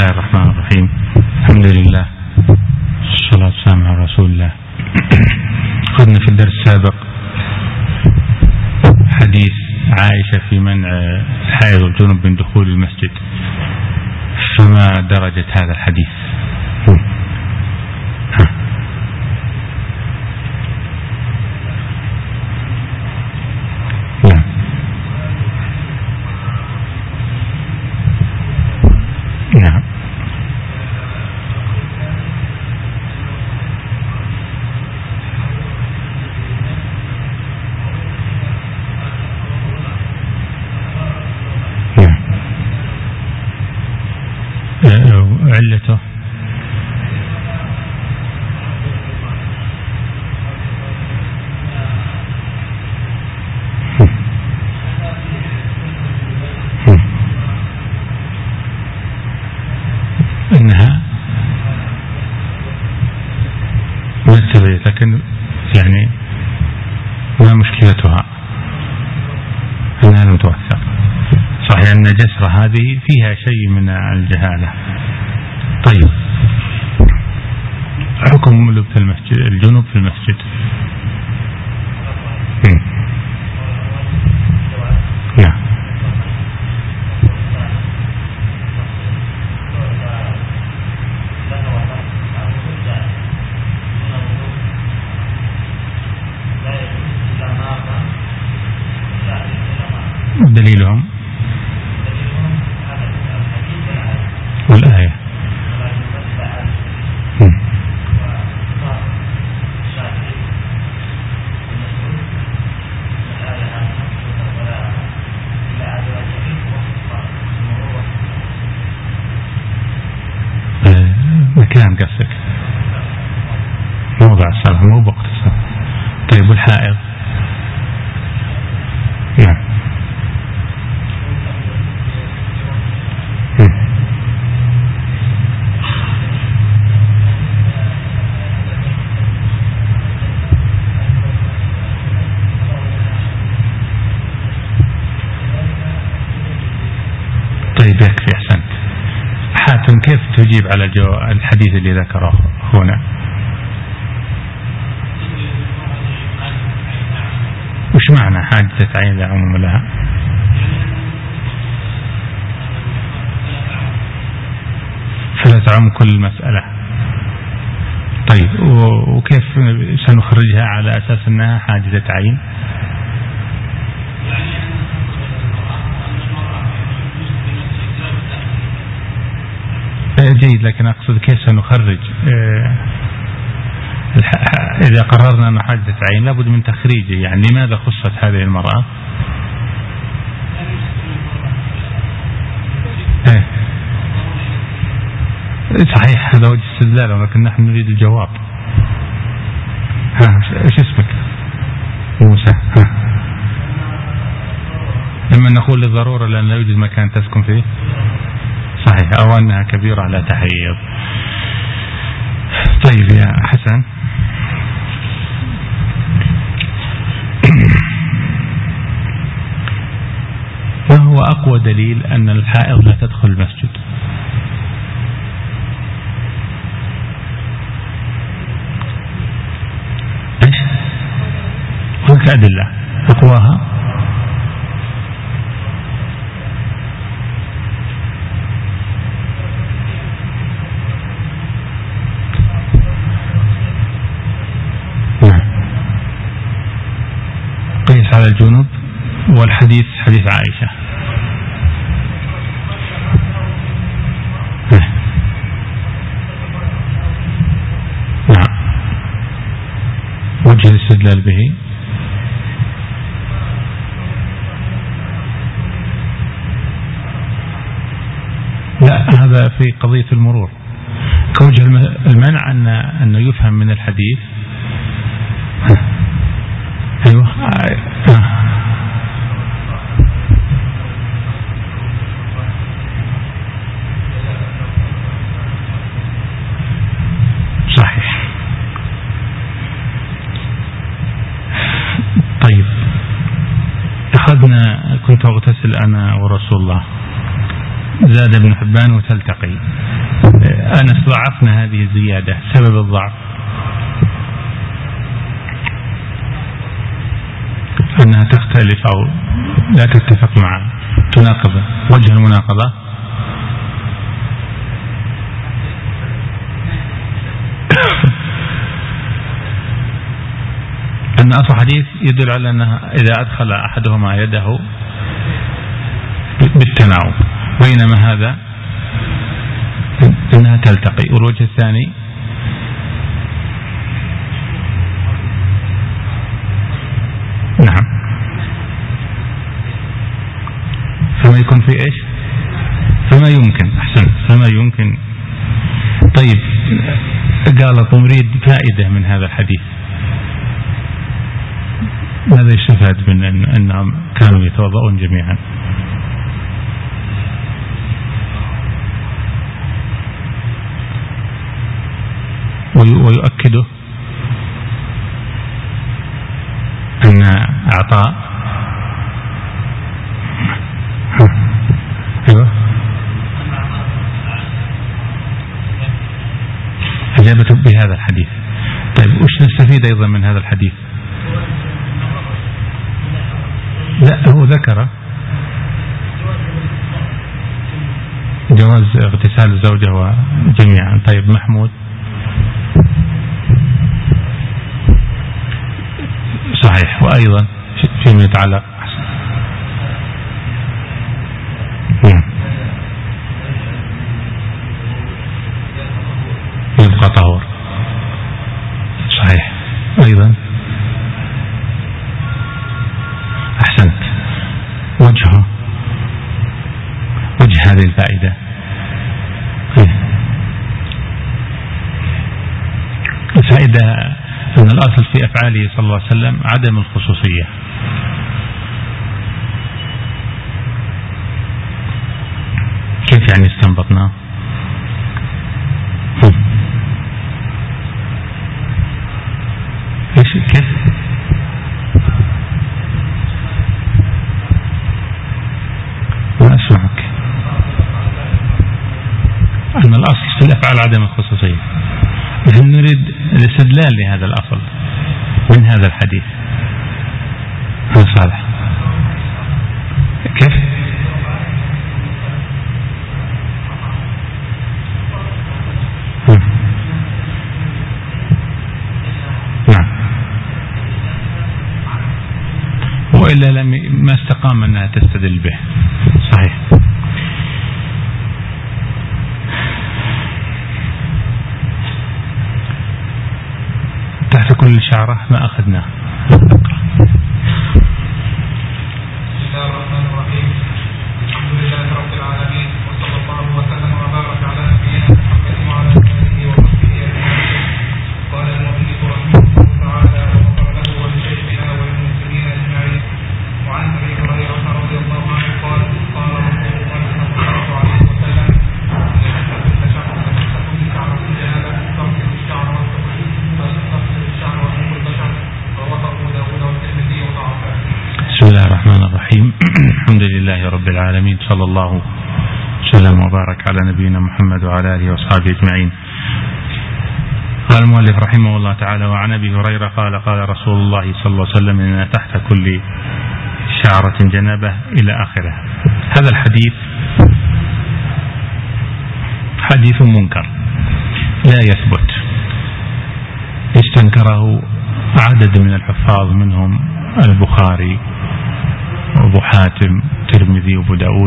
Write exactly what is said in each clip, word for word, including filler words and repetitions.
الله الرحمن الرحيم. الحمد لله والصلاة والسلام على رسول الله. أخذنا في الدرس السابق حديث عائشة في منع الحائض والجنب من دخول المسجد، فما درجة هذا الحديث؟ نعم. علته انها مرتبة، لكن يعني ما مشكلتها انها لم توثق. صحيح ان جسر هذه فيها شيء من الجهالة. طيب، حكم لبس المسجد الجنوب في المسجد. نعم. دليلهم والآية. مكان قصدك، موضع الصلاة مو بوقت الصلاة. طيب، والحائض؟ نعم. طيب، يكفي. أحسنت. حاتم، كيف تجيب على الحديث اللي ذكره هنا؟ وش معنى حادثة عين لا عموم لها؟ فلا تعم كل مسألة. طيب، وكيف سنخرجها على أساس أنها حادثة عين؟ جيد، لكن أقصد كيف سنخرج إذا قررنا أن حادثة عين لابد من تخريجه. يعني لماذا خصت هذه المرأة؟ إيه؟ صحيح، هذا وجه استدلال، ولكن نحن نريد الجواب. ها، ايش اسمك؟ موسى. ها، لما نقول للضرورة لأن لا يوجد مكان تسكن فيه. صحيح، أو أنها كبيرة لا تحيض. طيب يا حسن، ما هو أقوى دليل أن الحائض لا تدخل المسجد؟ إيش؟ هناك أدلة أقواها. قيس على الجنوب، والحديث حديث عائشة. نعم. وجه الاستدلال به لا، هذا في قضية المرور. كوجه المنع أن أنه يفهم من الحديث. أيوة. آه. صحيح. طيب، أخذنا كنت أغتسل أنا ورسول الله زاد ابن حبان وتلتقي. أنس ضعفنا هذه الزيادة، سبب الضعف أنها تختلف أو لا تتفق مع تناقض. وجه المناقضة أن أصل حديث يدل على أنها إذا أدخل أحدهما يده بالتناوب، بينما هذا أنها تلتقي. والوجه الثاني نعم، فما يكون في إيش؟ فما يمكن. أحسن، فما يمكن. طيب، قال نريد فائدة من هذا الحديث. ماذا يستفاد من أن أنهم كانوا يتوضؤون جميعا؟ ويؤكده أن أعطاء أيوة أجابته بهذا الحديث. طيب، وش نستفيد أيضا من هذا الحديث؟ لا، هو ذكر جواز اغتسال الزوجة جميعا. طيب محمود. صحيح. وأيضا فيما يتعلق يبقى طهور. صحيح. أيضا أحسنت. وجهه وجه هذه الفائدة الفائدة أن الأصل في أفعاله صلى الله عليه وسلم عدم الخصوصية. كيف يعني استنبطنا؟ إيش كيف؟ ما أسمعك. أن الأصل في الأفعال عدم الخصوصية، نحن نريد الاستدلال لهذا الأصل من هذا الحديث. ها صالح، كيف؟ نعم، وإلا لم ما استقام أنها تستدل به. صحيح. تحت كل شعرة ما أخذناه. بسم الله الرحمن الرحيم. الحمد لله رب العالمين، وصلى الله وسلم وبارك على نبينا محمد وعلى آله وصحبه أجمعين. قال المؤلف رحمه الله تعالى وغفر له ولشيخنا وللمسلمين أجمعين. وعن أبي هريرة رضي الله عنه قال قال رسول الله صلى الله عليه وسلم: إذا كنت تشعر فتكون شعر الجنابة تغسل الشعر بسم الله الرحمن الرحيم. الحمد لله رب العالمين، صلى الله وسلم وبارك على نبينا محمد وعلى آله وأصحابه أجمعين. قال المؤلف رحمه الله تعالى: وعن أبي هريرة قال قال رسول الله صلى الله عليه وسلم: إن تحت كل شعرة جنابة إلى آخره. هذا الحديث حديث منكر لا يثبت، استنكره عدد من الحفاظ منهم البخاري وابو حاتم الترمذي وابو داود.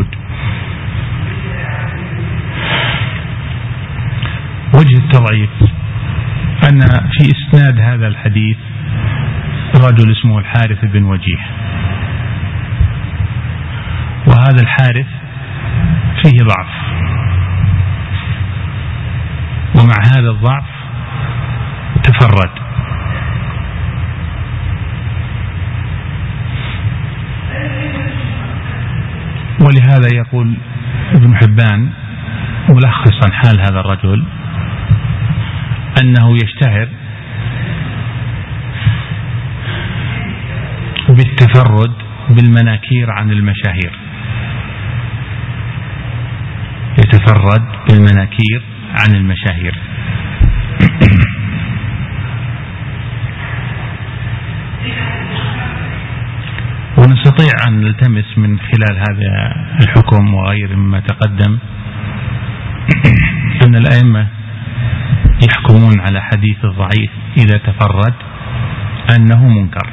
وجه التضعيف أن في إسناد هذا الحديث رجل اسمه الحارث بن وجيه، وهذا الحارث فيه ضعف، ومع هذا الضعف تفرد. ولهذا يقول ابن حبان ملخصا حال هذا الرجل أنه يشتهر بالتفرد بالمناكير عن المشاهير. يتفرد بالمناكير عن المشاهير. ونستطيع أن نلتمس من خلال هذا الحكم وغير مما تقدم أن الأئمة يحكمون على حديث الضعيف إذا تفرد أنه منكر.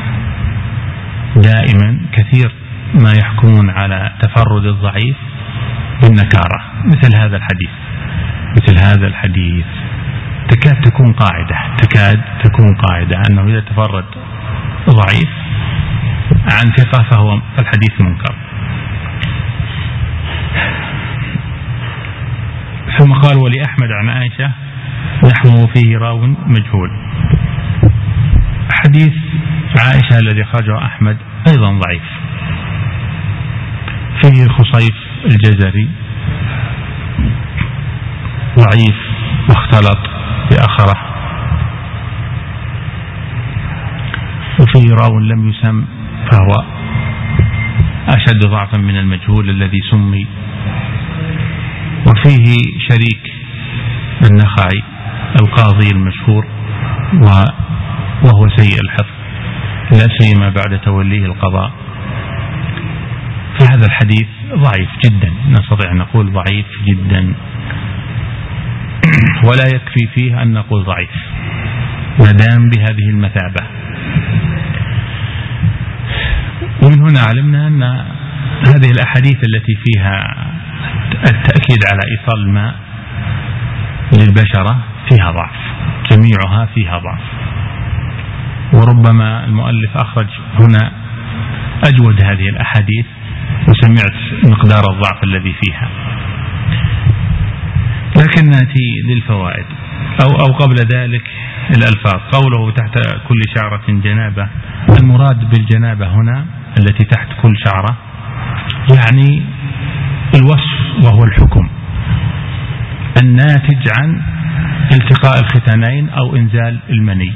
دائما كثير ما يحكمون على تفرد الضعيف بالنكارة، مثل هذا الحديث مثل هذا الحديث تكاد تكون قاعدة تكاد تكون قاعدة أنه إذا تفرد ضعيف عن ثقة فهو الحديث منكر. ثم قال: ولأحمد عن عائشة نحوه فيه راو مجهول. حديث عائشة الذي خرجه أحمد أيضا ضعيف، فيه خصيف الجزري ضعيف واختلط بآخره، وفيه راو لم يسم فهو أشد ضعفا من المجهول الذي سمي، وفيه شريك النخعي القاضي المشهور وهو سيء الحفظ لا سيما بعد توليه القضاء. فهذا الحديث ضعيف جدا، نستطيع أن نقول ضعيف جدا، ولا يكفي فيه أن نقول ضعيف ما دام بهذه المثابة. ومن هنا علمنا أن هذه الأحاديث التي فيها التأكيد على إيصال الماء للبشرة فيها ضعف، جميعها فيها ضعف. وربما المؤلف أخرج هنا أجود هذه الأحاديث وسمعت مقدار الضعف الذي فيها. لكن نأتي للفوائد أو, أو قبل ذلك الألفاظ. قوله تحت كل شعرة جنابة، المراد بالجنابة هنا التي تحت كل شعرة يعني الوصف وهو الحكم الناتج عن التقاء الختانين أو إنزال المني،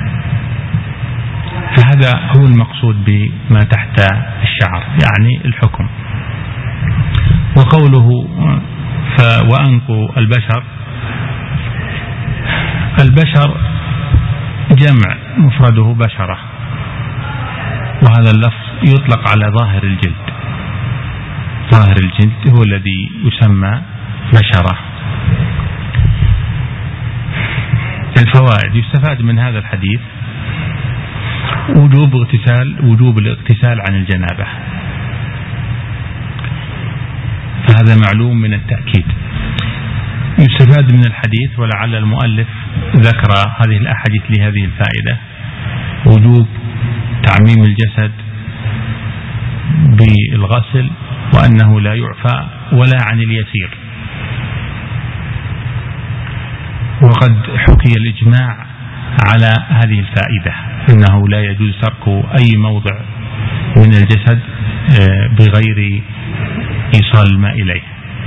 فهذا هو المقصود بما تحت الشعر يعني الحكم. وقوله وأنق البشر، البشر جمع مفرده بشرة، وهذا اللفظ يطلق على ظاهر الجلد. ظاهر الجلد هو الذي يسمى بشرة. الفوائد: يستفاد من هذا الحديث وجوب اغتسال وجوب الاغتسال عن الجنابة، فهذا معلوم من التأكيد. يستفاد من الحديث، ولعل المؤلف ذكر هذه الأحاديث لهذه الفائدة، وجوب تعميم الجسد بالغسل، وأنه لا يعفى ولا عن اليسير. وقد حكي الإجماع على هذه الفائدة، أنه لا يجوز ترك أي موضع من الجسد بغير إيصال الماء إليه.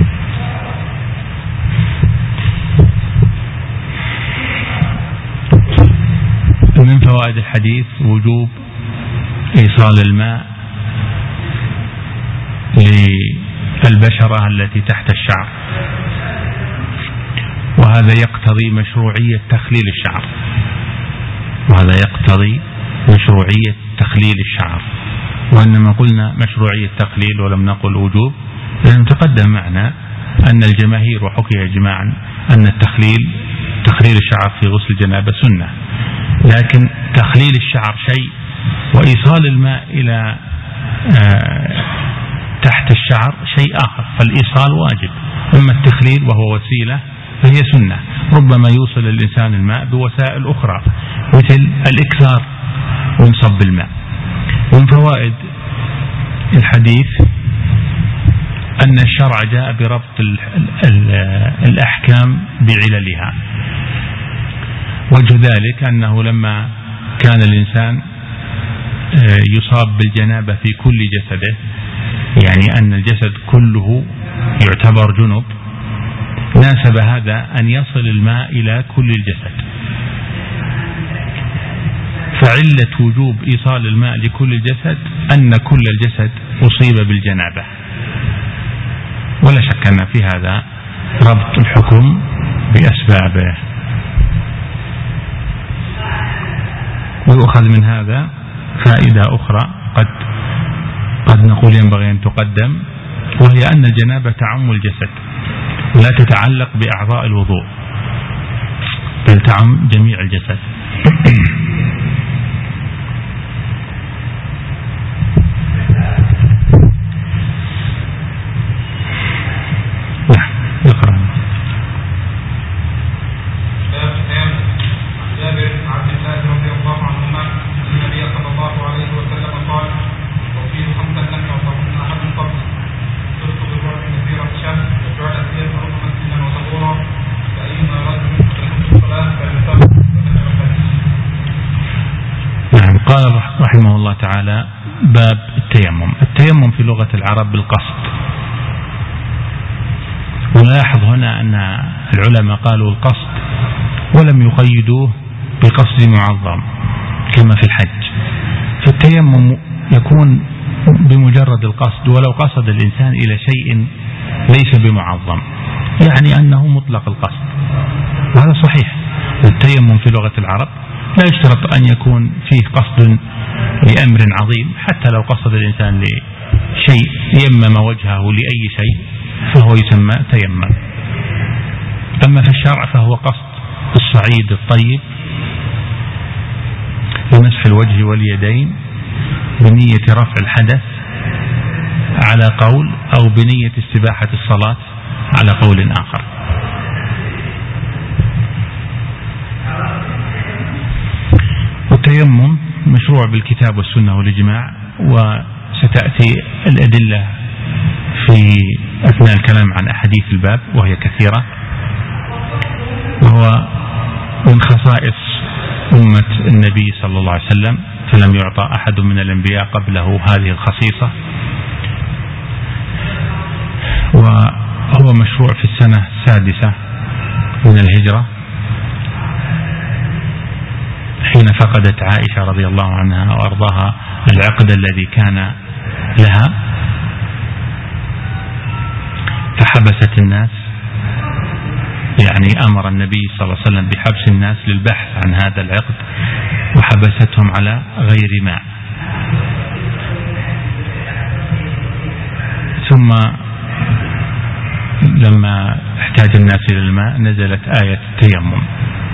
من فوائد الحديث وجوب إيصال الماء للبشرة التي تحت الشعر، وهذا يقتضي مشروعية تخليل الشعر وهذا يقتضي مشروعية تخليل الشعر وإنما قلنا مشروعية تخليل ولم نقل وجوب، لأنه تقدم معنا أن الجماهير وحكي إجماعا أن التخليل تخليل الشعر في غسل الجنابة سنة، لكن تخليل الشعر شيء وإيصال الماء إلى تحت الشعر شيء آخر، فالإيصال واجب. أما التخليل وهو وسيلة فهي سنة، ربما يوصل الإنسان الماء بوسائل أخرى مثل الإكثار من صب الماء. ومن فوائد الحديث أن الشرع جاء بربط الأحكام بعللها. وجه ذلك أنه لما كان الإنسان يصاب بالجنابة في كل جسده، يعني أن الجسد كله يعتبر جنب، ناسب هذا أن يصل الماء إلى كل الجسد. فعلة وجوب إيصال الماء لكل الجسد أن كل الجسد أصيب بالجنابة، ولا شك أن في هذا ربط الحكم بأسبابه. ويؤخذ من هذا فائدة أخرى قد قد نقول ينبغي أن تقدم، وهي أن الجنابة تعم الجسد ولا تتعلق بأعضاء الوضوء، بل تعم جميع الجسد. قال رحمه الله تعالى: باب التيمم. التيمم في لغة العرب بالقصد. ونلاحظ هنا أن العلماء قالوا القصد ولم يقيدوه بقصد معظم كما في الحج. فالتيمم يكون بمجرد القصد، ولو قصد الإنسان إلى شيء ليس بمعظم، يعني أنه مطلق القصد، وهذا صحيح. التيمم في لغة العرب لا يشترط أن يكون فيه قصد لأمر عظيم، حتى لو قصد الإنسان لشيء يمم وجهه لأي شيء فهو يسمى تيمم. أما في الشرع فهو قصد الصعيد الطيب لمسح الوجه واليدين بنية رفع الحدث على قول، أو بنية استباحة الصلاة على قول آخر. والتيمم مشروع بالكتاب والسنة والإجماع، وستأتي الأدلة في أثناء الكلام عن أحاديث الباب وهي كثيرة. وهو من خصائص أمة النبي صلى الله عليه وسلم، فلم يعطى أحد من الأنبياء قبله هذه الخصيصة. وهو مشروع في السنة السادسة من الهجرة، حين فقدت عائشة رضي الله عنها وأرضاها العقد الذي كان لها، فحبست الناس، يعني أمر النبي صلى الله عليه وسلم بحبس الناس للبحث عن هذا العقد، وحبستهم على غير ماء. ثم لما احتاج الناس إلى الماء نزلت آية التيمم.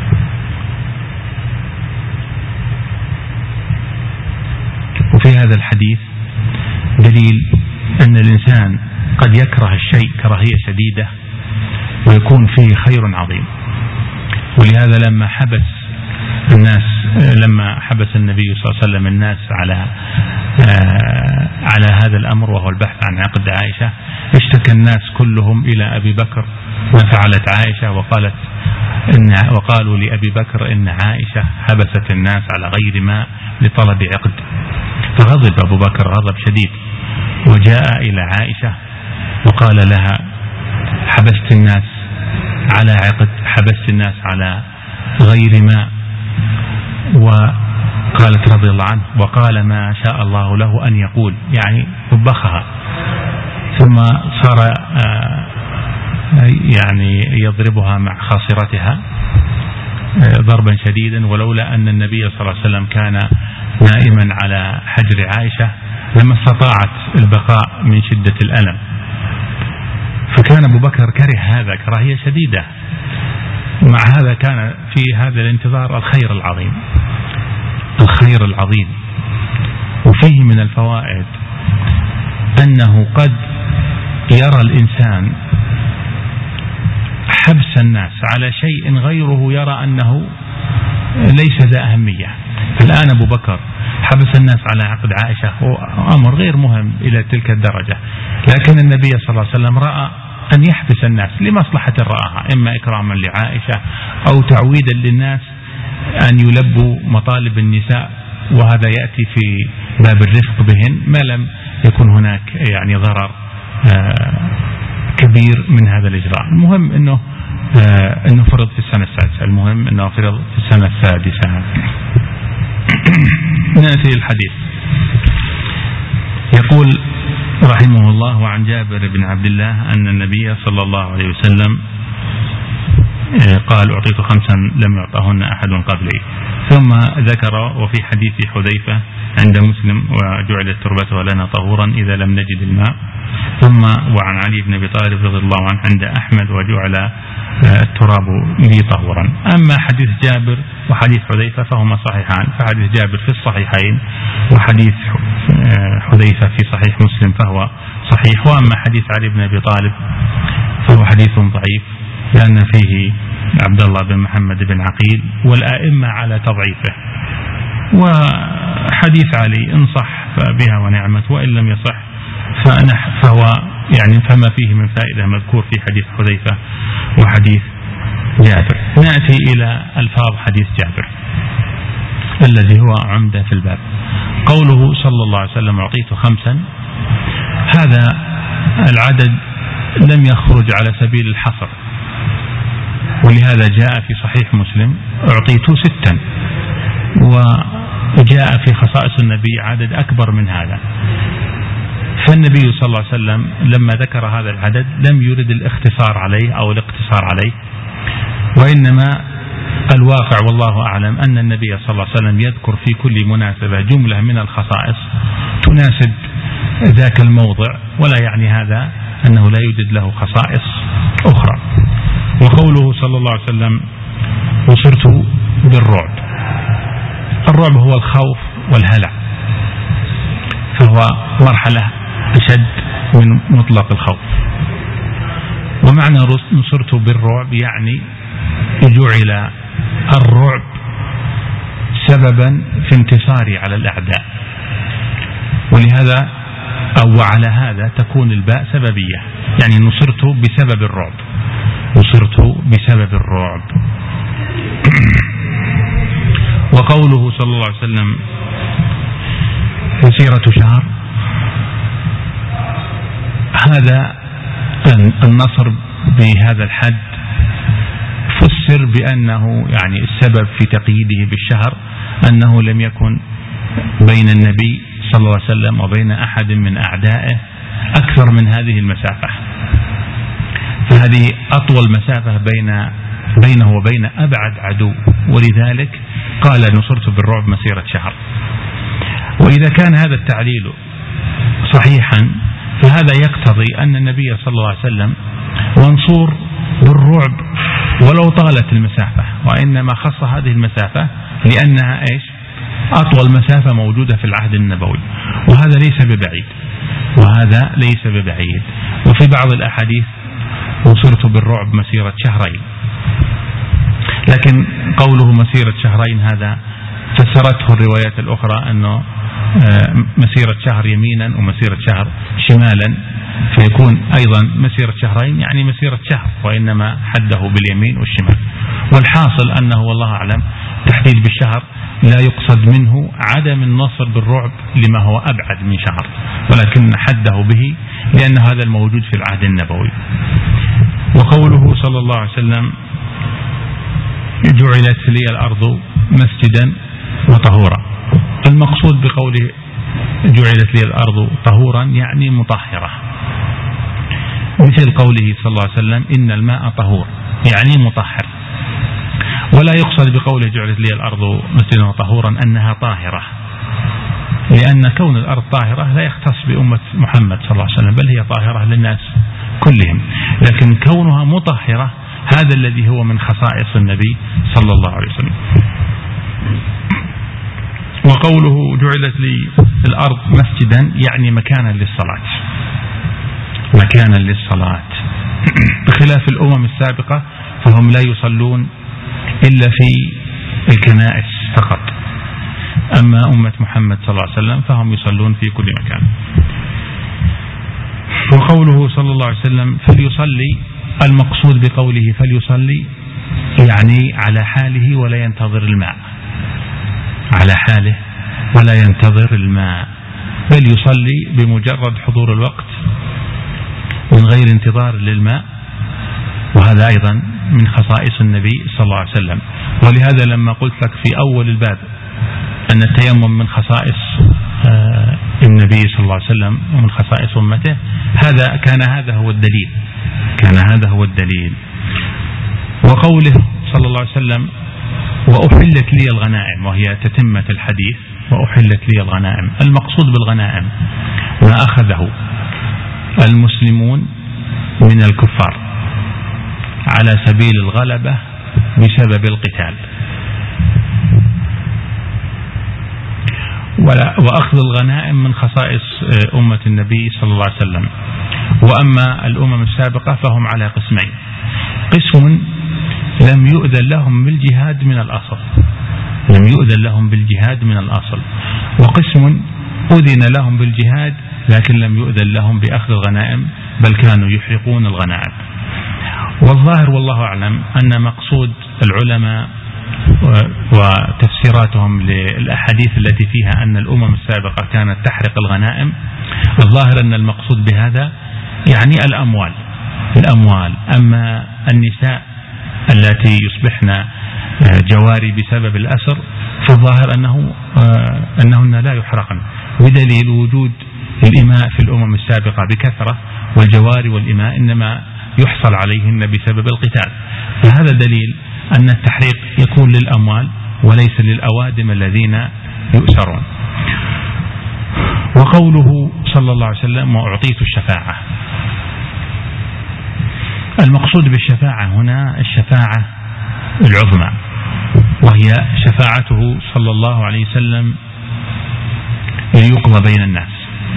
وفي هذا الحديث دليل أن الإنسان قد يكره الشيء كراهية شديدة ويكون فيه خير عظيم. ولهذا لما حبس الناس لما حبس النبي صلى الله عليه وسلم الناس على على هذا الأمر وهو البحث عن عقد عائشة، اشتكى الناس كلهم إلى أبي بكر ما فعلت عائشة، وقالت إن وقالوا لأبي بكر إن عائشة حبست الناس على غير ماء لطلب عقد. فغضب أبو بكر غضب شديد، وجاء إلى عائشة وقال لها: حبست الناس على عقد، حبست الناس على غير ماء. وقالت رضي الله عنه: وقال ما شاء الله له أن يقول، يعني وبخها. ثم صار يعني يضربها مع خاصرتها ضربا شديدا، ولولا أن النبي صلى الله عليه وسلم كان نائما على حجر عائشة لما استطاعت البقاء من شدة الألم. فكان أبو بكر كره هذا كراهية شديدة، مع هذا كان في هذا الانتظار الخير العظيم الخير العظيم. وفيه من الفوائد أنه قد يرى الإنسان حبس الناس على شيء غيره يرى أنه ليس ذا أهمية. فالآن أبو بكر حبس الناس على عقد عائشة، وأمر غير مهم إلى تلك الدرجة، لكن النبي صلى الله عليه وسلم رأى أن يحبس الناس لمصلحة رآها، إما إكراما لعائشة أو تعويدا للناس أن يلبوا مطالب النساء، وهذا يأتي في باب الرفق بهن ما لم يكن هناك يعني ضرر كبير من هذا الإجراء. المهم أنه أنه فرض في السنة السادسة المهم أنه فرض في السنة السادسة. نأتي الحديث. يقول رحمه الله وعن جابر بن عبد الله أن النبي صلى الله عليه وسلم قال أعطيت خمسا لم يعطهن أحد قبلي. ثم ذكر وفي حديث حذيفة عند مسلم وجعلت تربتها لنا طهورا إذا لم نجد الماء. ثم وعن علي بن أبي طالب رضي الله عنه عند أحمد وجعل التراب لي طهورا. أما حديث جابر وحديث حذيفة فهما صحيحان، فحديث جابر في الصحيحين وحديث حذيفة في صحيح مسلم فهو صحيح. وأما حديث علي بن أبي طالب فهو حديث ضعيف لأن فيه عبد الله بن محمد بن عقيل والآئمة على تضعيفه. وحديث علي إن صح فبها ونعمت وإن لم يصح فهو يعني فما فيه من فائدة مذكور في حديث حذيفة وحديث جابر. نأتي إلى ألفاظ حديث جابر الذي هو عمدة في الباب. قوله صلى الله عليه وسلم أعطيت خمسا، هذا العدد لم يخرج على سبيل الحصر، ولهذا جاء في صحيح مسلم أعطيت ستا، وجاء في خصائص النبي عدد أكبر من هذا. فالنبي صلى الله عليه وسلم لما ذكر هذا العدد لم يرد الاختصار عليه أو الاقتصار عليه، وإنما الواقع والله أعلم أن النبي صلى الله عليه وسلم يذكر في كل مناسبة جملة من الخصائص تناسب ذاك الموضع، ولا يعني هذا أنه لا يوجد له خصائص أخرى. وقوله صلى الله عليه وسلم وصرت بالرعب، الرعب هو الخوف والهلع، فهو مرحلة أشد من مطلق الخوف. ومعنى نصرت بالرعب يعني جعل الرعب سببا في انتصاري على الأعداء، ولهذا أو على هذا تكون الباء سببية، يعني نصرت بسبب الرعب، نصرت بسبب الرعب. وقوله صلى الله عليه وسلم مسيرة شهر، هذا النصر بهذا الحد فسر بأنه يعني السبب في تقييده بالشهر أنه لم يكن بين النبي صلى الله عليه وسلم وبين أحد من أعدائه أكثر من هذه المسافة، فهذه أطول مسافة بين بينه وبين أبعد عدو، ولذلك قال نصرت بالرعب مسيرة شهر. وإذا كان هذا التعليل صحيحا فهذا يقتضي أن النبي صلى الله عليه وسلم منصور بالرعب ولو طالت المسافة، وإنما خص هذه المسافة لأنها إيش؟ أطول مسافة موجودة في العهد النبوي، وهذا ليس ببعيد، وهذا ليس ببعيد. وفي بعض الأحاديث نصرت بالرعب مسيرة شهرين، لكن قوله مسيرة شهرين هذا فسرته الروايات الأخرى أنه مسيرة شهر يمينا ومسيرة شهر شمالا، فيكون أيضا مسيرة شهرين يعني مسيرة شهر، وإنما حده باليمين والشمال. والحاصل أنه والله أعلم تحديد بالشهر لا يقصد منه عدم النصر بالرعب لما هو أبعد من شهر، ولكن حده به لأن هذا الموجود في العهد النبوي. وقوله صلى الله عليه وسلم جعلت لي الأرض مسجدا وطهورا، المقصود بقوله جعلت لي الأرض طهورا يعني مطهرة، مثل قوله صلى الله عليه وسلم إن الماء طهور يعني مطهر. ولا يقصد بقوله جعلت لي الأرض مسجدا وطهورا أنها طاهرة، لأن كون الأرض طاهرة لا يختص بأمة محمد صلى الله عليه وسلم، بل هي طاهرة للناس كلهم، لكن كونها مطهرة هذا الذي هو من خصائص النبي صلى الله عليه وسلم. وقوله جعلت لي الأرض مسجدا يعني مكانا للصلاة، مكانا للصلاة، بخلاف الأمم السابقة فهم لا يصلون إلا في الكنائس فقط، أما أمة محمد صلى الله عليه وسلم فهم يصلون في كل مكان. وقوله صلى الله عليه وسلم فليصلي، المقصود بقوله فليصلي يعني على حاله ولا ينتظر الماء، على حاله ولا ينتظر الماء، بل يصلي بمجرد حضور الوقت من غير انتظار للماء، وهذا أيضا من خصائص النبي صلى الله عليه وسلم. ولهذا لما قلت لك في أول الباب أن التيمم من خصائص النبي النبي صلى الله عليه وسلم ومن خصائص أمته، هذا كان هذا هو الدليل كان هذا هو الدليل. وقوله صلى الله عليه وسلم وأحلت لي الغنائم، وهي تتمة الحديث، وأحلت لي الغنائم، المقصود بالغنائم ما أخذه المسلمون من الكفار على سبيل الغلبة بسبب القتال، وأخذ الغنائم من خصائص أمة النبي صلى الله عليه وسلم. وأما الأمم السابقة فهم على قسمين: قسم لم يؤذن لهم بالجهاد من الأصل لم يؤذن لهم بالجهاد من الأصل وقسم أذن لهم بالجهاد لكن لم يؤذن لهم بأخذ الغنائم، بل كانوا يحرقون الغنائم. والظاهر والله أعلم أن مقصود العلماء وتفسيراتهم للأحاديث التي فيها أن الأمم السابقة كانت تحرق الغنائم، الظاهر أن المقصود بهذا يعني الأموال الأموال أما النساء التي يصبحن جواري بسبب الأسر فالظاهر أنه أنهن لا يحرقن، بدليل وجود الإماء في الأمم السابقة بكثرة، والجواري والإماء إنما يحصل عليهن بسبب القتال. فهذا دليل أن التحريق يكون للأموال وليس للأوادم الذين يؤسرون. وقوله صلى الله عليه وسلم وأعطيت الشفاعة، المقصود بالشفاعة هنا الشفاعة العظمى، وهي شفاعته صلى الله عليه وسلم ليقضى بين الناس.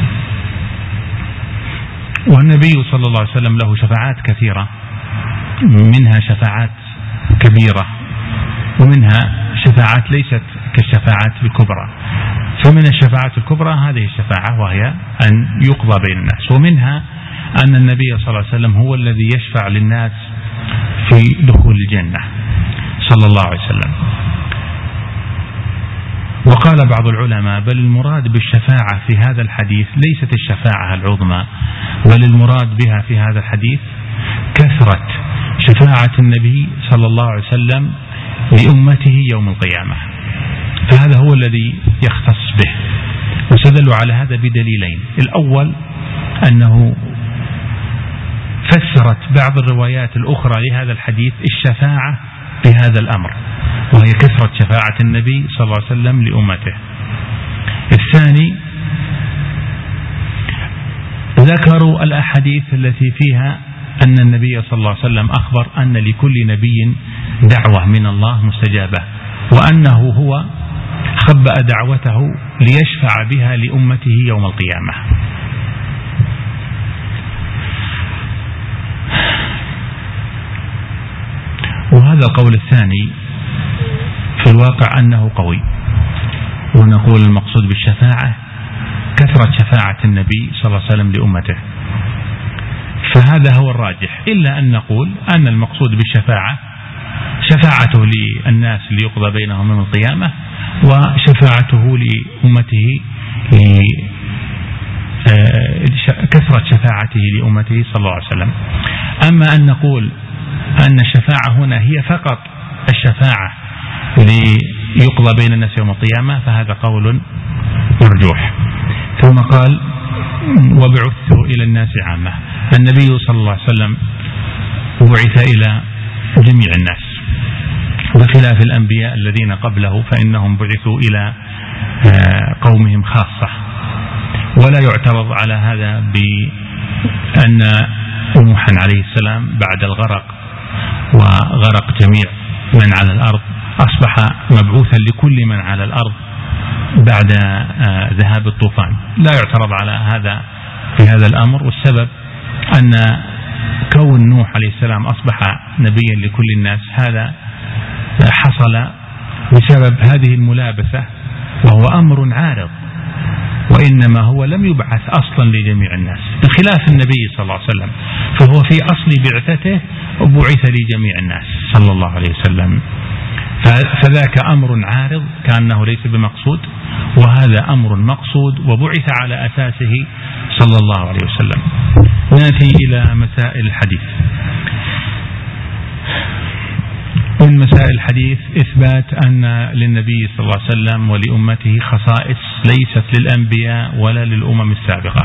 والنبي صلى الله عليه وسلم له شفاعات كثيرة، منها شفاعات كبيرة ومنها شفاعات ليست كالشفاعات الكبرى. فمن الشفاعات الكبرى هذه الشفاعة وهي أن يقضى بين الناس، ومنها أن النبي صلى الله عليه وسلم هو الذي يشفع للناس في دخول الجنة صلى الله عليه وسلم. وقال بعض العلماء بل المراد بالشفاعة في هذا الحديث ليست الشفاعة العظمى، بل المراد بها في هذا الحديث كثرة شفاعة النبي صلى الله عليه وسلم لأمته يوم القيامة، فهذا هو الذي يختص به. وسدلوا على هذا بدليلين: الأول أنه فسرت بعض الروايات الأخرى لهذا الحديث الشفاعة بهذا الأمر، وهي كثرة شفاعة النبي صلى الله عليه وسلم لأمته. الثاني ذكروا الأحاديث التي فيها أن النبي صلى الله عليه وسلم أخبر أن لكل نبي دعوة من الله مستجابة، وأنه هو خبأ دعوته ليشفع بها لأمته يوم القيامة. وهذا القول الثاني في الواقع أنه قوي، ونقول المقصود بالشفاعة كثرة شفاعة النبي صلى الله عليه وسلم لأمته، فهذا هو الراجح، إلا أن نقول أن المقصود بالشفاعة شفاعته للناس ليقضى بينهم يوم القيامة، وشفاعته لأمته كثرة شفاعته لأمته صلى الله عليه وسلم. أما أن نقول أن الشفاعة هنا هي فقط الشفاعة ليقضى بين الناس يوم القيامة فهذا قول مرجوح. ثم قال وبعثت إلى الناس عامة، النبي صلى الله عليه وسلم بعث إلى جميع الناس بخلاف الأنبياء الذين قبله فإنهم بعثوا إلى قومهم خاصة. ولا يعترض على هذا بأن نوحا عليه السلام بعد الغرق وغرق جميع من على الأرض أصبح مبعوثا لكل من على الأرض بعد ذهاب الطوفان، لا يعترض على هذا في هذا الأمر. والسبب أن كون نوح عليه السلام أصبح نبيا لكل الناس هذا حصل بسبب هذه الملابسة، وهو أمر عارض، وإنما هو لم يبعث أصلا لجميع الناس بخلاف النبي صلى الله عليه وسلم، فهو في أصل بعثته بعث لجميع الناس صلى الله عليه وسلم. فذاك أمر عارض كأنه ليس بمقصود، وهذا أمر مقصود وبعث على أساسه صلى الله عليه وسلم. نأتي إلى مسائل الحديث. من مسائل الحديث إثبات أن للنبي صلى الله عليه وسلم ولأمته خصائص ليست للأنبياء ولا للأمم السابقة.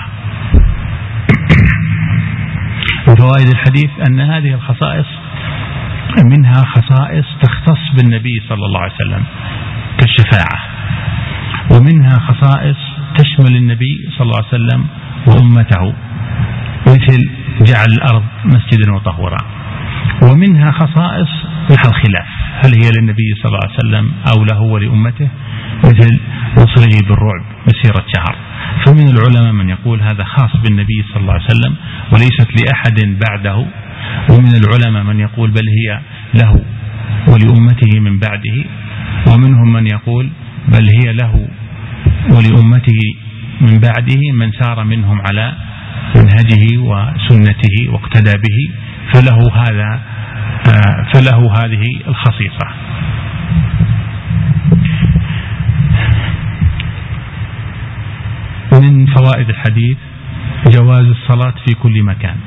من فوائد الحديث أن هذه الخصائص منها خصائص تختص بالنبي صلى الله عليه وسلم كالشفاعة، ومنها خصائص تشمل النبي صلى الله عليه وسلم وأمته مثل جعل الأرض مسجدا وطهورا، ومنها خصائص محل خلاف هل هي للنبي صلى الله عليه وسلم أو له ولأمته مثل نصره بالرعب مسيرة شهر. فمن العلماء من يقول هذا خاص بالنبي صلى الله عليه وسلم وليست لأحد بعده، ومن العلماء من يقول بل هي له ولأمته من بعده، ومنهم من يقول بل هي له ولأمته من بعده من سار منهم على منهجه وسنته واقتدى به فله هذا فله هذه الخصيصة. من فوائد الحديث جواز الصلاة في كل مكان،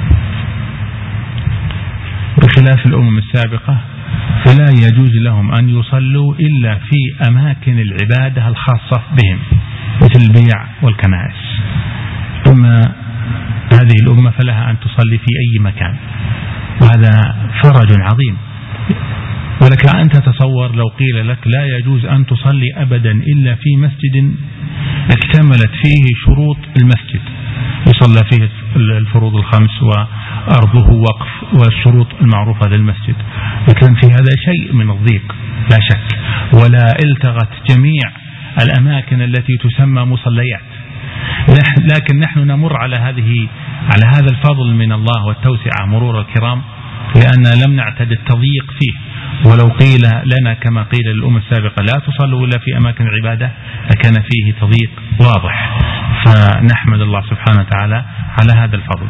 بخلاف الأمم السابقة فلا يجوز لهم أن يصلوا إلا في أماكن العبادة الخاصة بهم مثل البيع والكنائس. أما هذه الأمة فلها أن تصلي في أي مكان، وهذا فرج عظيم. ولك أن تتصور لو قيل لك لا يجوز أن تصلي أبدا إلا في مسجد اكتملت فيه شروط المسجد، يصلى فيه الفروض الخمس وأرضه وقف والشروط المعروفة للمسجد، لكن في هذا شيء من الضيق لا شك، ولا التغت جميع الأماكن التي تسمى مصليات. لكن نحن نمر على هذه على هذا الفضل من الله والتوسعة مرور الكرام، لأن لم نعتد التضييق فيه. ولو قيل لنا كما قيل للأمة السابقة لا تصلوا إلا في أماكن العبادة لكان فيه تضييق واضح، فنحمد الله سبحانه وتعالى على هذا الفضل.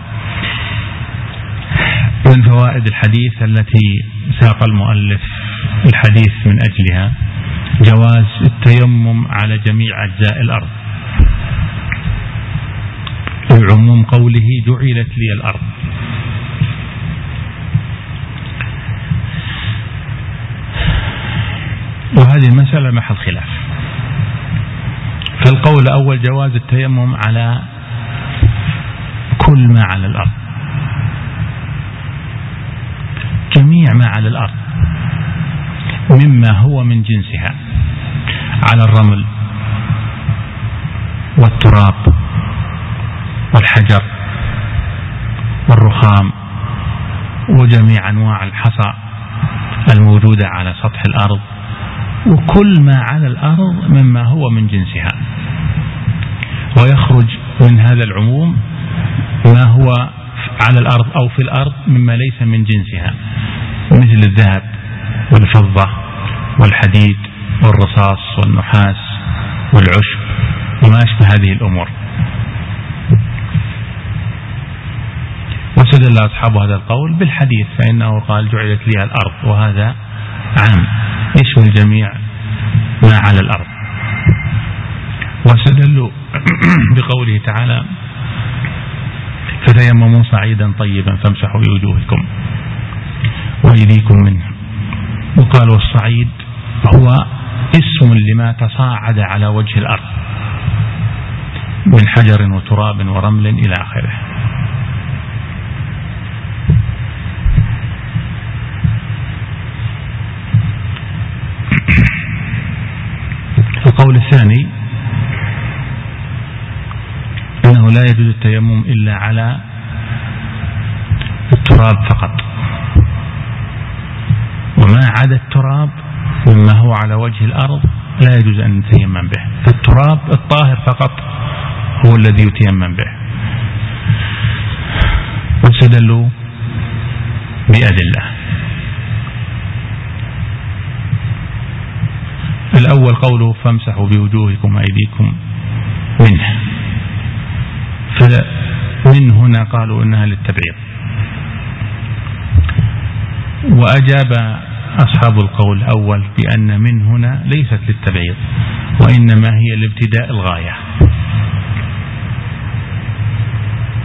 من فوائد الحديث التي ساق المؤلف الحديث من أجلها جواز التيمم على جميع أجزاء الأرض، لعموم قوله جعلت لي الأرض. وهذه المسألة محل خلاف. فالقول الأول جواز التيمم على كل ما على الأرض، جميع ما على الأرض مما هو من جنسها، على الرمل والتراب والحجر والرخام وجميع أنواع الحصى الموجودة على سطح الأرض، وكل ما على الأرض مما هو من جنسها. ويخرج من هذا العموم ما هو على الأرض أو في الأرض مما ليس من جنسها، مثل الذهب والفضة والحديد والرصاص والنحاس والعشب وما أشبه هذه الأمور. واستدل أصحاب هذا القول بالحديث فإنه قال جعلت لي الأرض، وهذا عام يشمل جميع ما على الأرض. واستدلوا بقوله تعالى فتيمموا صعيدا طيبا فامسحوا بوجوهكم وأيديكم منه. وقال والصعيد هو اسم لما تصاعد على وجه الأرض من حجر وتراب ورمل إلى آخره. القول الثاني أنه لا يجوز التيمم إلا على التراب فقط، وما عدا التراب مما هو على وجه الأرض لا يجوز أن نتيمم به، فالتراب الطاهر فقط هو الذي يتيمم به. واستدلوا بأدلة. الأول قوله فامسحوا بوجوهكم وأيديكم منه، فمن هنا قالوا إنها للتبعيض. وأجاب أصحاب القول الأول بأن من هنا ليست للتبعيض وإنما هي لابتداء الغاية.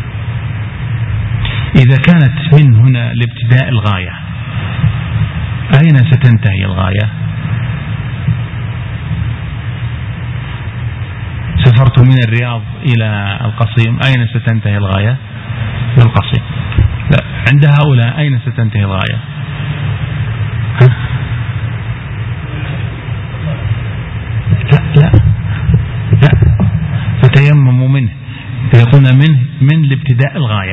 إذا كانت من هنا لابتداء الغاية أين ستنتهي الغاية؟ سافرت من الرياض إلى القصيم، أين ستنتهي الغاية؟ بالقصيم. لا، عند هؤلاء أين ستنتهي الغاية؟ ها؟ لا لا لا، فتيمموا منه، يكون منه من الابتداء الغاية.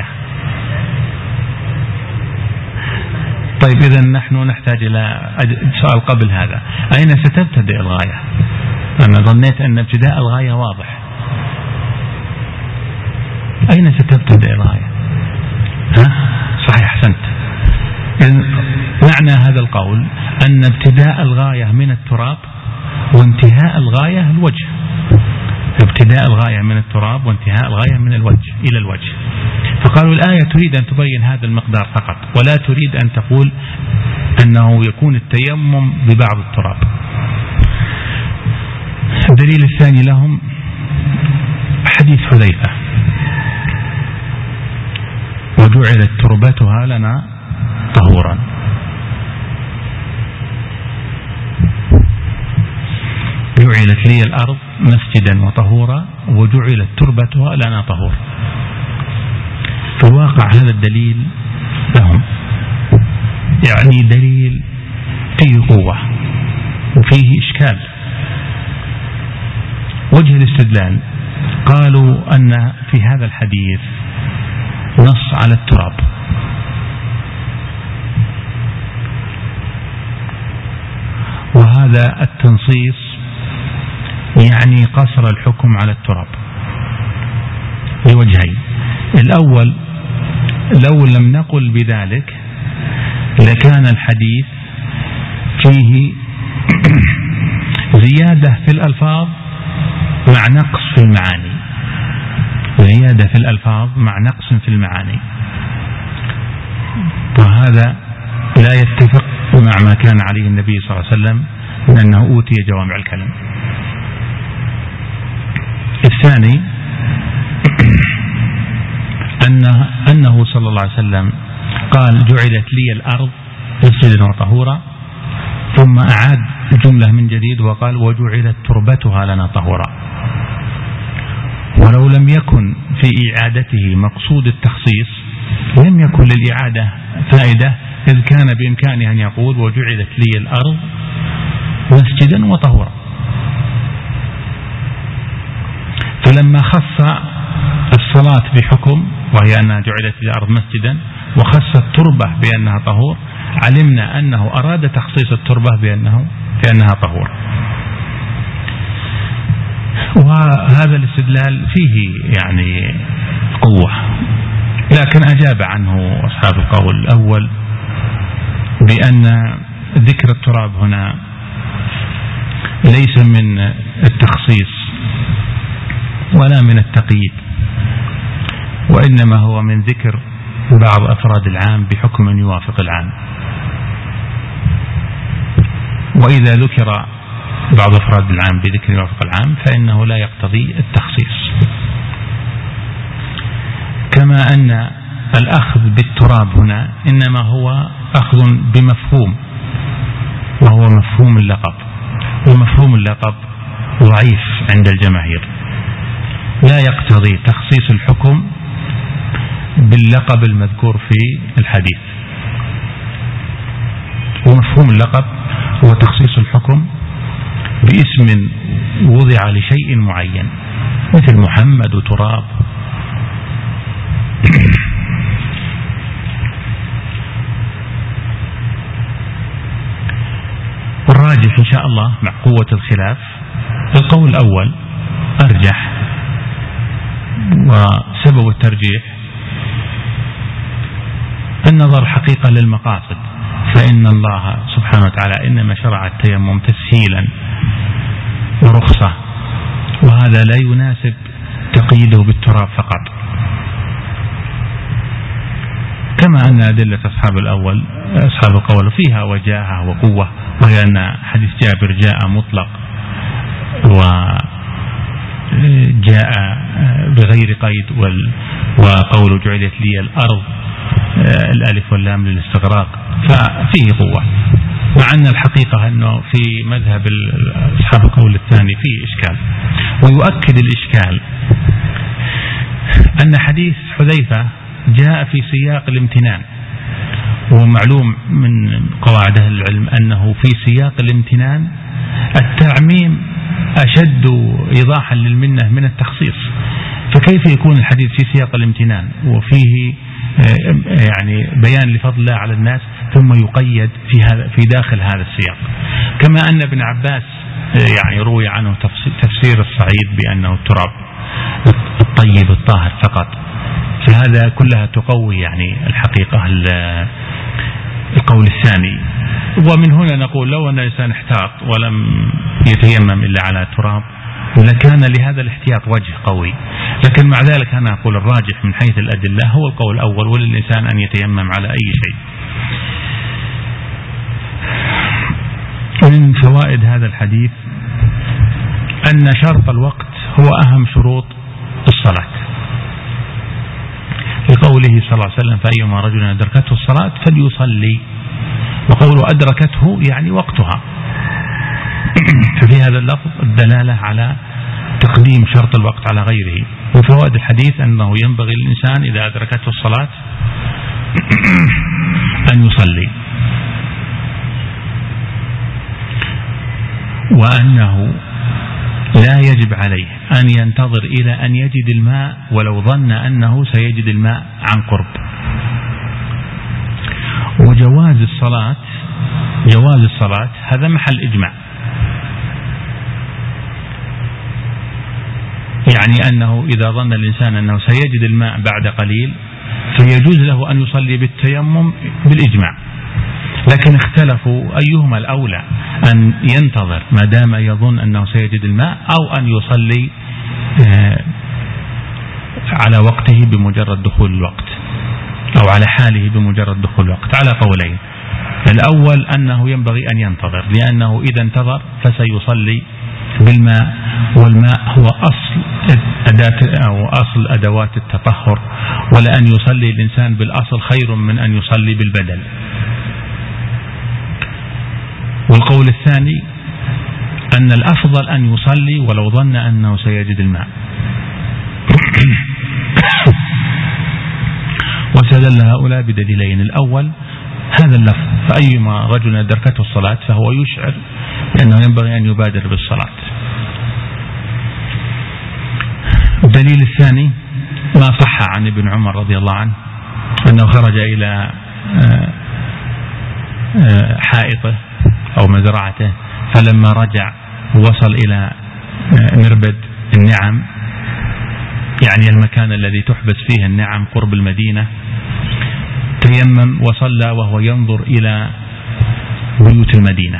طيب إذا نحن نحتاج إلى سؤال قبل هذا، أين ستبتدئ الغاية؟ أنا ظنيت أن ابتداء الغاية واضح. أين ستبتدئ الغاية؟ ها؟ صحيح، أحسنت. معنى هذا القول أن ابتداء الغاية من التراب وانتهاء الغاية الوجه. ابتداء الغاية من التراب وانتهاء الغاية من الوجه إلى الوجه. فقالوا الآية تريد أن تبين هذا المقدار فقط، ولا تريد أن تقول أنه يكون التيمم ببعض التراب. الدليل الثاني لهم حديث حذيفة: وجعلت تربتها لنا طهورا. جعلت لي الأرض مسجدا وطهورا وجعلت تربتها لنا طهورا. في الواقع هذا الدليل لهم يعني دليل فيه قوة وفيه إشكال. وجه الاستدلال قالوا أن في هذا الحديث نص على التراب، وهذا التنصيص يعني قصر الحكم على التراب لوجهين. الأول، لو لم نقل بذلك لكان الحديث فيه زيادة في الألفاظ مع نقص في المعاني، زيادة في الألفاظ مع نقص في المعاني، وهذا لا يتفق مع ما كان عليه النبي صلى الله عليه وسلم من أنه أوتي جوامع الكلم. الثاني أنه, أنه صلى الله عليه وسلم قال جعلت لي الأرض مسجدا وطهورا، ثم أعاد الجملة من جديد وقال وجعلت تربتها لنا طهورا. ولو لم يكن في إعادته مقصود التخصيص لم يكن للإعادة فائدة، إذ كان بإمكانه أن يقول وجعلت لي الأرض مسجدا وطهورا. فلما خص الصلاة بحكم وهي أنها جعلت لي الأرض مسجدا، وخص التربة بأنها طهور، علمنا أنه أراد تخصيص التربة بأنه بأنها طهور. وهذا الاستدلال فيه يعني قوة، لكن أجاب عنه أصحاب القول الأول بأن ذكر التراب هنا ليس من التخصيص ولا من التقييد، وإنما هو من ذكر بعض أفراد العام بحكم يوافق العام. وإذا ذكر بعض أفراد العام بذكر يوافق العام فإنه لا يقتضي التخصيص. كما أن الأخذ بالتراب هنا إنما هو أخذ بمفهوم، وهو مفهوم اللقب، ومفهوم اللقب ضعيف عند الجماهير، لا يقتضي تخصيص الحكم باللقب المذكور في الحديث. ومفهوم اللقب هو تخصيص الحكم باسم وضع لشيء معين مثل محمد وتراب. والراجح إن شاء الله مع قوة الخلاف القول الأول أرجح، وسبب الترجيح النظر حقيقة للمقاصد، فإن الله سبحانه وتعالى إنما شرع التيمم تسهيلا ورخصة، وهذا لا يناسب تقييده بالتراب فقط. كما أن أدلة أصحاب الأول أصحاب القول فيها وجاهة وقوة، وهي أن حديث جابر جاء مطلق وجاء بغير قيد، وقول جعلت لي الأرض الألف واللام للاستغراق، ففيه قوة. مع أن الحقيقة أنه في مذهب أصحاب القول الثاني فيه إشكال. ويؤكد الإشكال أن حديث حذيفة جاء في سياق الامتنان، ومعلوم من قواعد أهل العلم أنه في سياق الامتنان التعميم أشد إيضاحا للمنة من التخصيص، فكيف يكون الحديث في سياق الامتنان وفيه يعني بيان لفضل الله على الناس ثم يقيد في هذا في داخل هذا السياق؟ كما أن ابن عباس يعني روي عنه تفسير الصعيد بأنه التراب الطيب الطاهر فقط، فهذا كلها تقوي يعني الحقيقة القول الثاني. ومن هنا نقول لو أن الإنسان احتاط ولم يتيمم إلا على تراب لكان لهذا الاحتياط وجه قوي، لكن مع ذلك أنا أقول الراجح من حيث الأدلة هو القول الأول، وللإنسان أن يتيمم على أي شيء. من فوائد هذا الحديث أن شرط الوقت هو أهم شروط الصلاة، لقوله صلى الله عليه وسلم فأيما رجل أدركته الصلاة فليصلي، وقوله أدركته يعني وقتها. ففي هذا اللفظ الدلالة على تقديم شرط الوقت على غيره. وفوائد الحديث أنه ينبغي للإنسان إذا أدركته الصلاة أن يصلي، وأنه لا يجب عليه أن ينتظر إلى أن يجد الماء ولو ظن أنه سيجد الماء عن قرب. وجواز الصلاة جواز الصلاة هذا محل إجماع، يعني أنه إذا ظن الإنسان أنه سيجد الماء بعد قليل فيجوز له أن يصلي بالتيمم بالإجماع، لكن اختلفوا أيهما الأولى، أن ينتظر ما دام يظن أنه سيجد الماء أو أن يصلي على وقته بمجرد دخول الوقت أو على حاله بمجرد دخول الوقت، على قولين. الأول أنه ينبغي أن ينتظر، لأنه إذا انتظر فسيصلي بالماء، والماء هو أصل أداة أو أصل أدوات التطهر، ولأن يصلي الإنسان بالأصل خير من أن يصلي بالبدل. والقول الثاني أن الأفضل أن يصلي ولو ظن أنه سيجد الماء. واستدل هؤلاء بدليلين: الأول هذا اللفظ فأيما رجل أدركته الصلاة فهو يشعر أنه ينبغي أن يبادر بالصلاة. الدليل الثاني ما صح عن ابن عمر رضي الله عنه أنه خرج إلى حائطه أو مزرعته، فلما رجع وصل إلى مربد النعم، يعني المكان الذي تحبس فيه النعم قرب المدينة، تيمم وصلى وهو ينظر إلى بيوت المدينة.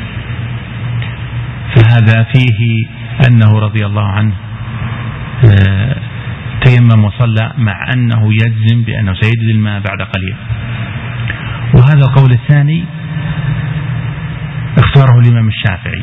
فهذا فيه أنه رضي الله عنه تيمم وصلى مع أنه يجزم بأنه سيجد الماء بعد قليل. وهذا القول الثاني اختاره الإمام الشافعي،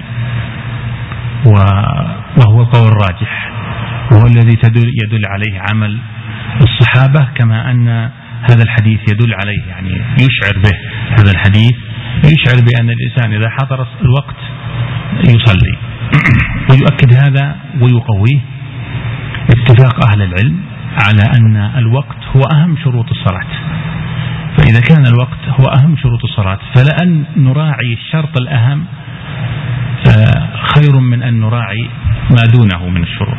وهو القول الراجح، وهو الذي تدل يدل عليه عمل الصحابة، كما أن هذا الحديث يدل عليه، يعني يشعر به هذا الحديث يشعر بأن الإنسان إذا حضر الوقت يصلي. ويؤكد هذا ويقويه اتفاق أهل العلم على أن الوقت هو أهم شروط الصلاة، فإذا كان الوقت هو أهم شروط الصلاة فلأن نراعي الشرط الأهم خير من أن نراعي ما دونه من الشروط.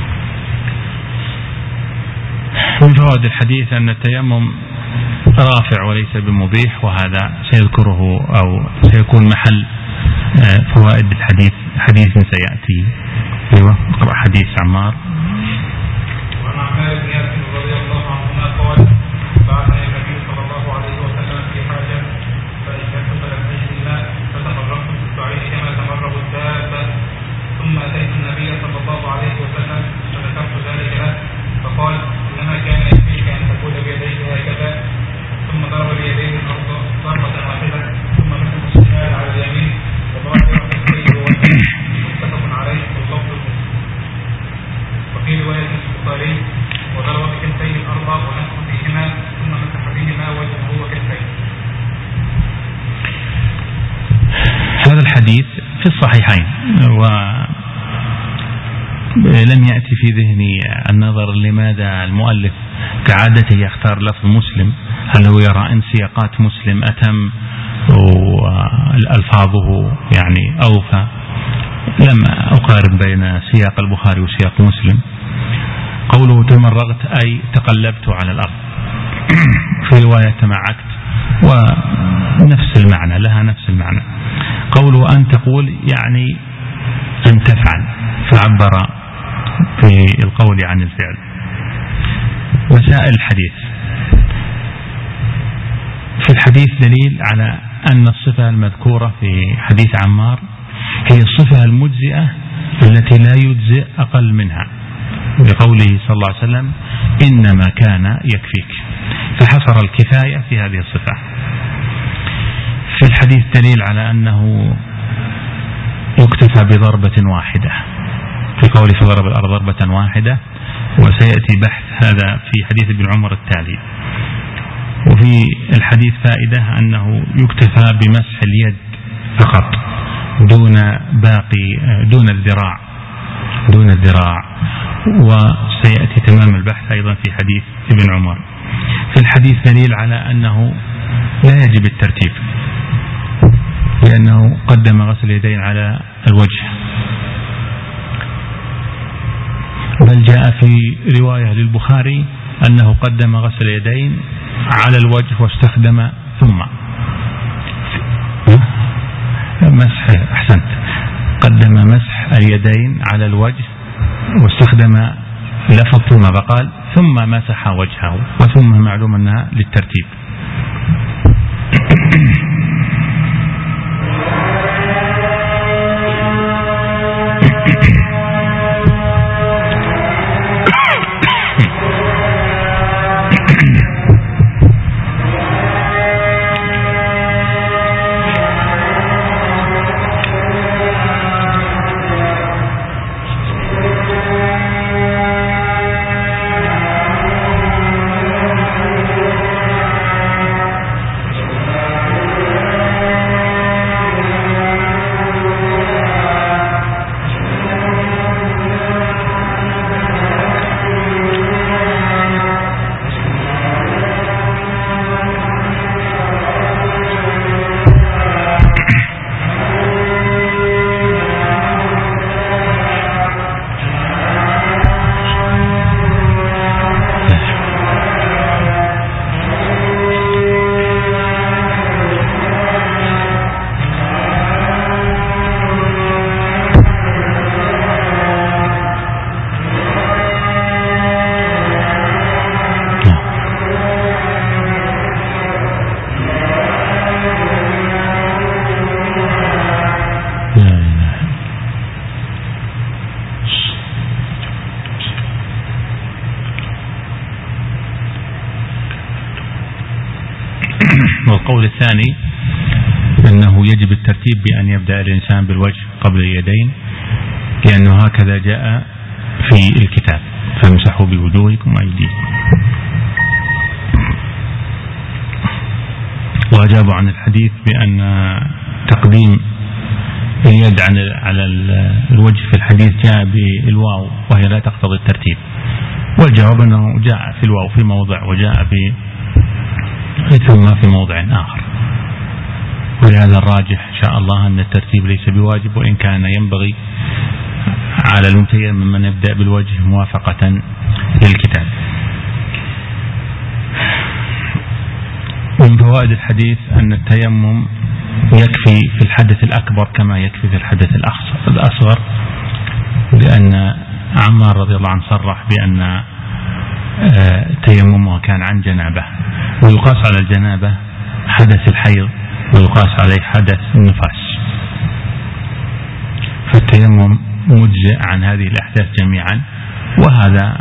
من فوائد الحديث أن التيمم رافع وليس بمبيح، وهذا سيذكره أو سيكون محل فوائد الحديث، حديث سيأتي. أيوة، اقرأ حديث عمار. وعن عمار بن ياسر رضي الله عنهما قال: بعثني النبي صلى الله عليه وسلم في حاجة فأجهدت فلم أجد الماء فتمرغت في الصعيد كما تمرغ الدابة، ثم أتيت النبي صلى الله عليه وسلم فذكرت ذلك له، فقال: إنما كان يكفيك أن تقول بيديك هكذا، ثم ضرب بيديه الأرض ضربة واحدة، ثم مسك الشمال على اليمين وظاهر كفيه وجهه، متفق عليه واللفظ مسلم. وفي رواية البخاري: وضرب بكفيه الأرض ونفخ فيهما ثم مسح بهما وجهه وكفيه. في الصحيحين، ولم يأتي في ذهني النظر لماذا المؤلف كعادته يختار لفظ مسلم، هل هو يرى أن سياقات مسلم أتم وألفاظه يعني أوفى؟ لم أقارن بين سياق البخاري وسياق مسلم. قوله تمرغت أي تقلبت على الأرض، في رواية تمعكت، ونفس المعنى، لها نفس المعنى. قوله أن تقول يعني أن تفعل، فعبر في القول عن الفعل. مسائل الحديث: في الحديث دليل على أن الصفة المذكورة في حديث عمار هي الصفة المجزئة التي لا يجزئ أقل منها، بقوله صلى الله عليه وسلم إنما كان يكفيك، فحصر الكفاية في هذه الصفة. في الحديث دليل على أنه يكتفى بضربة واحدة، في قوله فضرب الأرض ضربة واحدة، وسيأتي بحث هذا في حديث ابن عمر التالي. وفي الحديث فائدة أنه يكتفى بمسح اليد فقط دون باقي دون الذراع دون الذراع وسيأتي تمام البحث أيضا في حديث ابن عمر. في الحديث دليل على أنه لا يجب الترتيب، لأنه قدم غسل اليدين على الوجه، بل جاء في رواية للبخاري أنه قدم غسل اليدين على الوجه واستخدم ثم مسح، أحسنت، قدم مسح اليدين على الوجه واستخدم لفظ ثم، فقال ثم مسح وجهه، وثم معلوم أنها للترتيب. والقول الثاني أنه يجب الترتيب بأن يبدأ الإنسان بالوجه قبل اليدين، لأنه هكذا جاء في الكتاب فامسحوا بوجوهكم وأيديكم. وأجابوا عن الحديث بأن تقديم اليد على الوجه في الحديث جاء بالواو وهي لا تقتضي الترتيب، والجواب أنه جاء في الواو في موضع وجاء في ثم في موضع آخر. ولهذا الراجح إن شاء الله أن الترتيب ليس بواجب، وإن كان ينبغي على المتيمم من يبدأ بالوجه موافقة للكتاب. من فوائد الحديث أن التيمم يكفي في الحدث الأكبر كما يكفي في الحدث الأصغر، لأن عمار رضي الله عنه صرح بأن تيممه كان عن جنابه، ويقاس على الجنابة حدث الحيض ويقاس عليه حدث النفاس، فالتيمم مجزئ عن هذه الأحداث جميعا، وهذا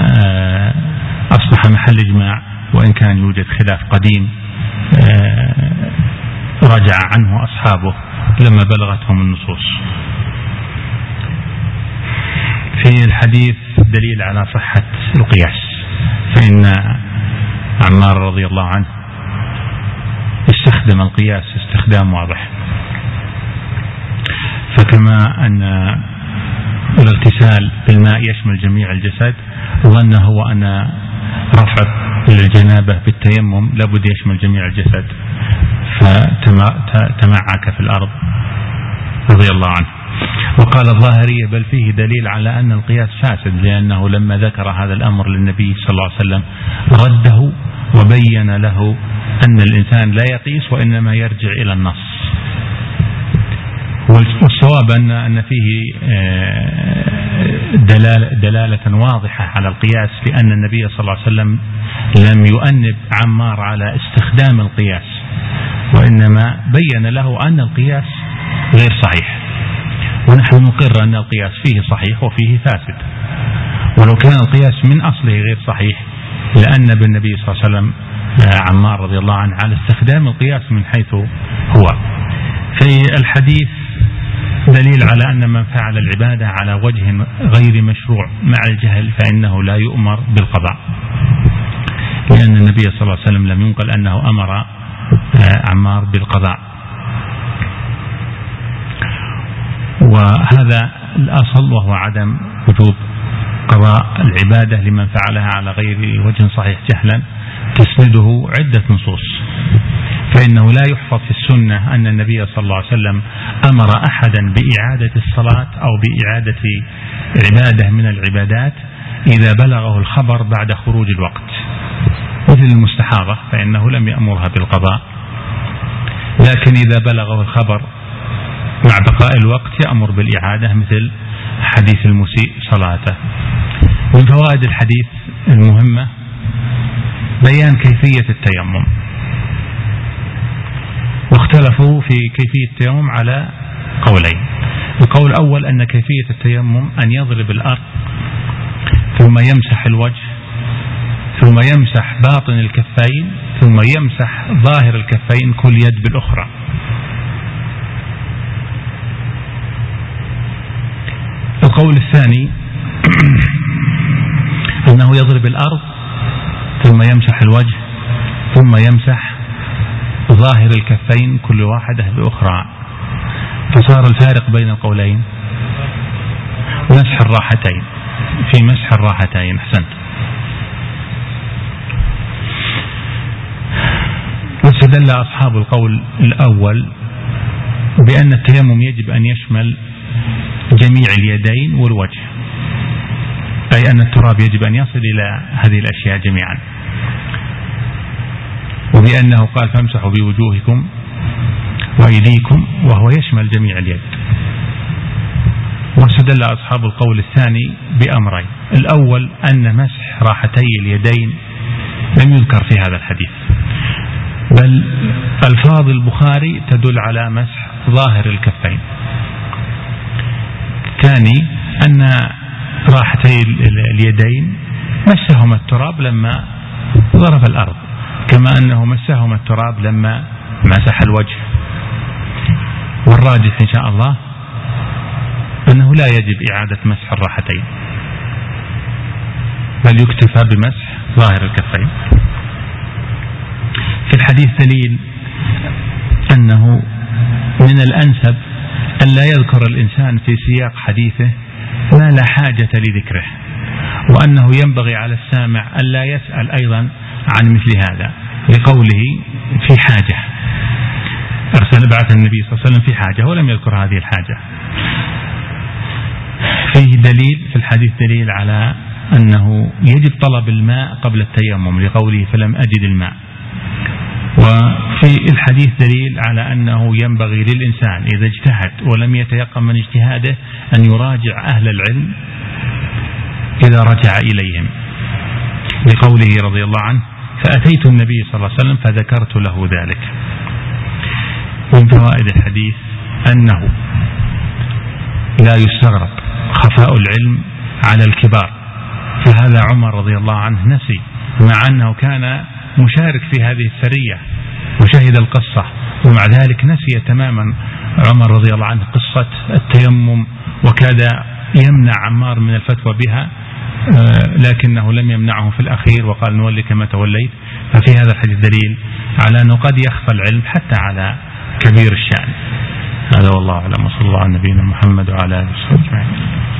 أصبح محل إجماع، وإن كان يوجد خلاف قديم رجع عنه أصحابه لما بلغتهم النصوص. في الحديث دليل على صحة القياس، فإن عمار رضي الله عنه استخدم القياس استخدام واضح، فكما أن الاغتسال بالماء يشمل جميع الجسد، ظن هو أن رفع الجنابة بالتيمم لابد يشمل جميع الجسد، فتمعك في الأرض رضي الله عنه. وقال الظاهرية بل فيه دليل على أن القياس فاسد، لأنه لما ذكر هذا الأمر للنبي صلى الله عليه وسلم رده وبين له أن الإنسان لا يقيس وإنما يرجع إلى النص. والصواب أن أن فيه دلالة, دلالة واضحة على القياس، لأن النبي صلى الله عليه وسلم لم يؤنب عمار على استخدام القياس، وإنما بين له أن القياس غير صحيح، ونحن نقر أن القياس فيه صحيح وفيه فاسد. ولو كان القياس من أصله غير صحيح لأنب النبي صلى الله عليه وسلم عمار رضي الله عنه على استخدام القياس من حيث هو. في الحديث دليل على أن من فعل العبادة على وجه غير مشروع مع الجهل فإنه لا يؤمر بالقضاء، لأن النبي صلى الله عليه وسلم لم ينقل أنه أمر عمار بالقضاء. وهذا الأصل وهو عدم وجوب قضاء العبادة لمن فعلها على غير وجه صحيح جهلا، تسنده عدة نصوص. فإنه لا يحفظ في السنة أن النبي صلى الله عليه وسلم أمر أحدا بإعادة الصلاة أو بإعادة عبادة من العبادات إذا بلغه الخبر بعد خروج الوقت، مثل المستحاضة فإنه لم يأمرها بالقضاء، لكن إذا بلغه الخبر مع بقاء الوقت يأمر بالإعادة، مثل حديث المسيء صلاته. من فوائد الحديث المهمة بيان كيفية التيمم، واختلفوا في كيفية التيمم على قولين. القول الأول أن كيفية التيمم أن يضرب الأرض ثم يمسح الوجه ثم يمسح باطن الكفين ثم يمسح ظاهر الكفين كل يد بالأخرى. القول الثاني أنه يضرب الأرض ثم يمسح الوجه ثم يمسح ظاهر الكفين كل واحدة بأخرى، فصار الفارق بين القولين مسح الراحتين، في مسح الراحتين. أحسنت. واستدل أصحاب القول الأول بأن التيمم يجب أن يشمل جميع اليدين والوجه، أي أن التراب يجب أن يصل إلى هذه الأشياء جميعا، وبأنه قال فامسحوا بوجوهكم وأيديكم وهو يشمل جميع اليد. واستدل أصحاب القول الثاني بأمرين: الأول أن مسح راحتي اليدين لم يذكر في هذا الحديث، بل ألفاظ البخاري تدل على مسح ظاهر الكفين. الثاني أن راحتي اليدين مسهما التراب لما ضرب الأرض، كما أنه مسهما التراب لما مسح الوجه. والراجح إن شاء الله أنه لا يجب إعادة مسح الراحتين، بل يكتفى بمسح ظاهر الكفين. في الحديث دليل أنه من الأنسب أن لا يذكر الإنسان في سياق حديثه ما لا حاجة لذكره، وأنه ينبغي على السامع أن لا يسأل أيضا عن مثل هذا، لقوله في حاجة، أرسل بعث النبي صلى الله عليه وسلم في حاجة ولم يذكر هذه الحاجة. فيه دليل في الحديث دليل على أنه يجب طلب الماء قبل التيمم، لقوله فلم أجد الماء. وفي الحديث دليل على أنه ينبغي للإنسان إذا اجتهد ولم يتيقن من اجتهاده أن يراجع أهل العلم إذا رجع إليهم، لقوله رضي الله عنه فأتيت النبي صلى الله عليه وسلم فذكرت له ذلك. من فوائد الحديث أنه لا يستغرب خفاء العلم على الكبار، فهذا عمر رضي الله عنه نسي، مع أنه كان مشارك في هذه السرية وشهد القصة، ومع ذلك نسي تماما عمر رضي الله عنه قصة التيمم، وكاد يمنع عمار من الفتوى بها، لكنه لم يمنعه في الأخير وقال نولك ما توليت. ففي هذا الحديث دليل على أنه قد يخفى العلم حتى على كبير الشأن. هذا والله أعلم، وصلى الله على نبينا محمد وعلى آله وصحبه أجمعين.